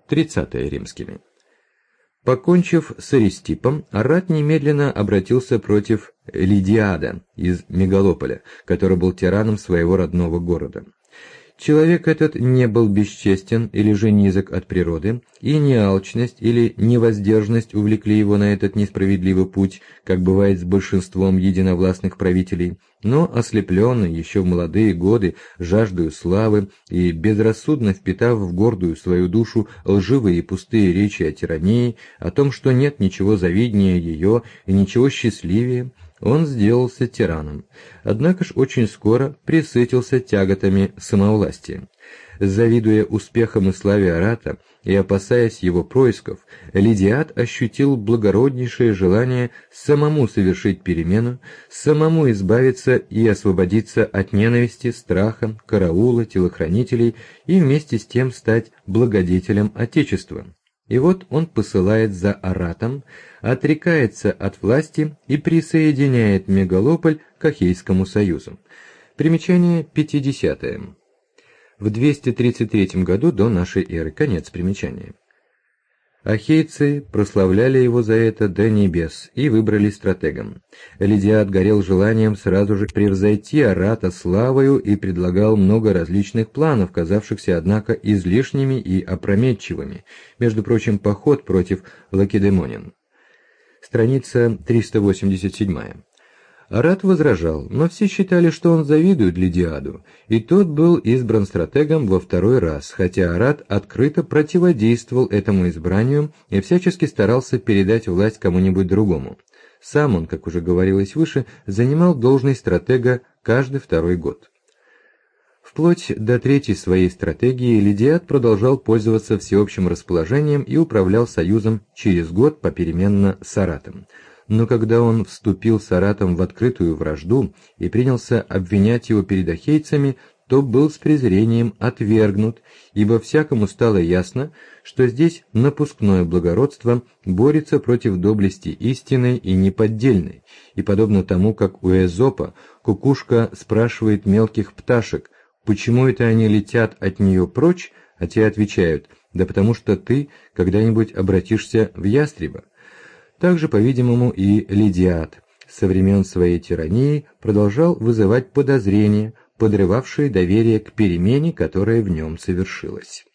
30-е римскими. Покончив с Аристипом, Арат немедленно обратился против Лидиада из Мегалополя, который был тираном своего родного города. Человек этот не был бесчестен или же низок от природы, и не алчность или невоздержанность увлекли его на этот несправедливый путь, как бывает с большинством единовластных правителей, но ослепленный еще в молодые годы жаждою славы и безрассудно впитав в гордую свою душу лживые и пустые речи о тирании, о том, что нет ничего завиднее ее и ничего счастливее, он сделался тираном, однако ж очень скоро пресытился тяготами самовластия. Завидуя успехам и славе Арата и опасаясь его происков, Лидиад ощутил благороднейшее желание самому совершить перемену, самому избавиться и освободиться от ненависти, страха, караула, телохранителей и вместе с тем стать благодетелем Отечества. И вот он посылает за Аратом, отрекается от власти и присоединяет Мегалополь к Ахейскому союзу. Примечание 50. В 233 году до нашей эры. Конец примечания. Ахейцы прославляли его за это до небес и выбрали стратегом. Лидиад горел желанием сразу же превзойти Арата славою и предлагал много различных планов, казавшихся, однако, излишними и опрометчивыми. Между прочим, поход против лакедемонян. Страница 387. Арат возражал, но все считали, что он завидует Лидиаду, и тот был избран стратегом во второй раз, хотя Арат открыто противодействовал этому избранию и всячески старался передать власть кому-нибудь другому. Сам он, как уже говорилось выше, занимал должность стратега каждый второй год. Вплоть до третьей своей стратегии Лидиад продолжал пользоваться всеобщим расположением и управлял союзом через год попеременно с Аратом. Но когда он вступил с Аратом в открытую вражду и принялся обвинять его перед ахейцами, то был с презрением отвергнут, ибо всякому стало ясно, что здесь напускное благородство борется против доблести истинной и неподдельной, и подобно тому, как у Эзопа кукушка спрашивает мелких пташек, почему это они летят от нее прочь, а те отвечают, да потому что ты когда-нибудь обратишься в ястреба. Также, по-видимому, и Лидиад со времен своей тирании продолжал вызывать подозрения, подрывавшие доверие к перемене, которая в нем совершилась.